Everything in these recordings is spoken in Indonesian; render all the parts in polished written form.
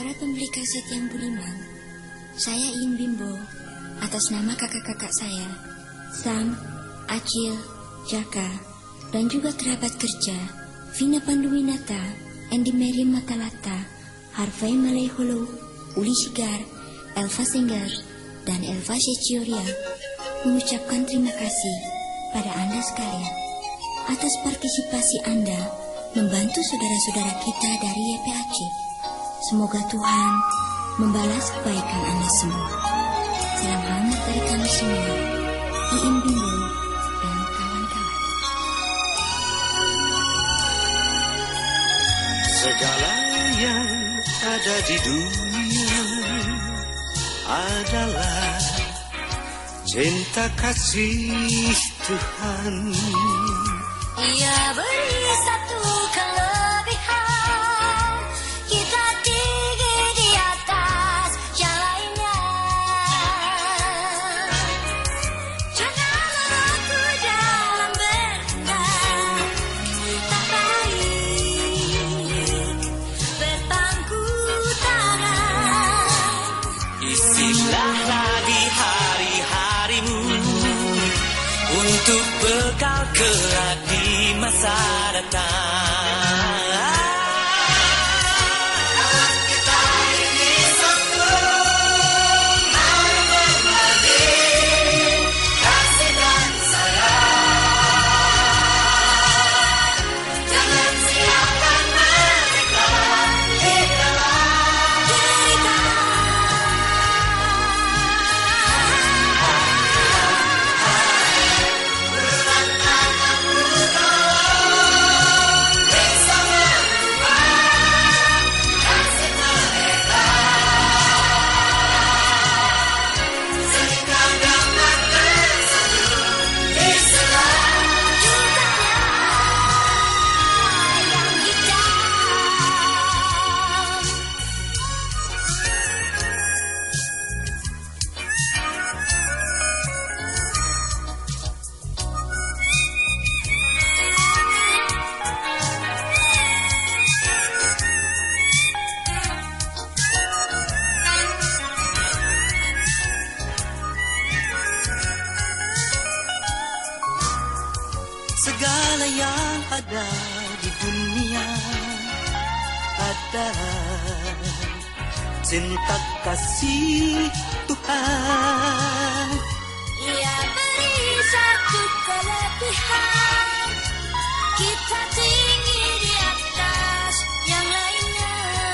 Para pembeli kaset yang budiman, saya Iin Bimbo, atas nama kakak-kakak saya, Sam, Acil, Jaka, dan juga kerabat kerja, Vina Panduwinata, Andy Mary Matalata, Harvey Maleholo, Uli Sigar, Elva Senggar, dan Elva Secioria, mengucapkan terima kasih pada Anda sekalian atas partisipasi Anda membantu saudara-saudara kita dari YPAC. Semoga Tuhan membalas kebaikan Anda semua. Salam hangat dari kami semua, Iin Bimbo dan kawan-kawan. Segala yang ada di dunia adalah cinta kasih Tuhan. Ia beri satu kelebihan, kita tinggi di atas yang lainnya. Janganlah aku dalam bertindak tak baik, berpangku tangan. Isilah lagi hari-harimu untuk bekal kelak di masa datang. Kita ini satu, mau berbagi kasih dan sayang. Jangan siapkan mereka di dalam derita. Segala yang ada di dunia adalah cinta kasih Tuhan. Ia beri satu kelebihan, kita tinggi di atas yang lainnya.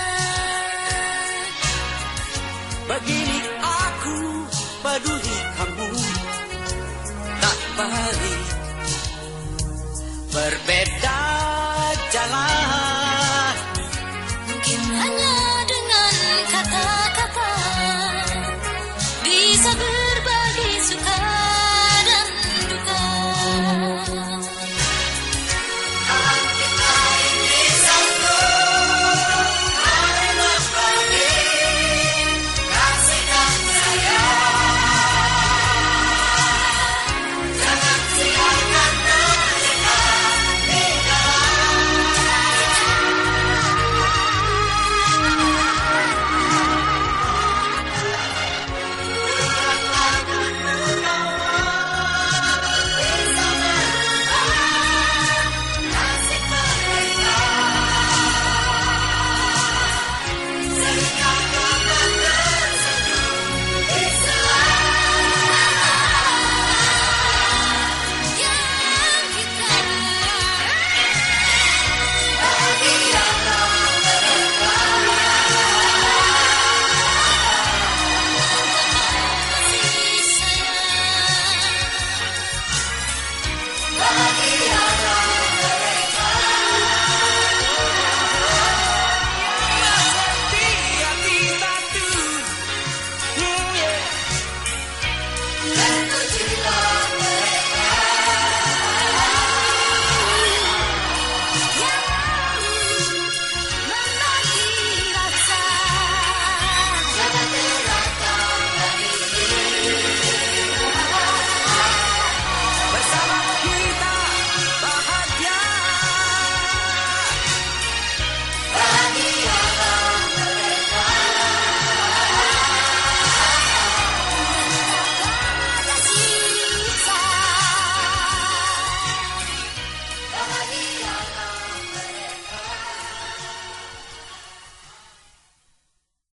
Begini aku peduli kamu, tak balik berbeda jalan.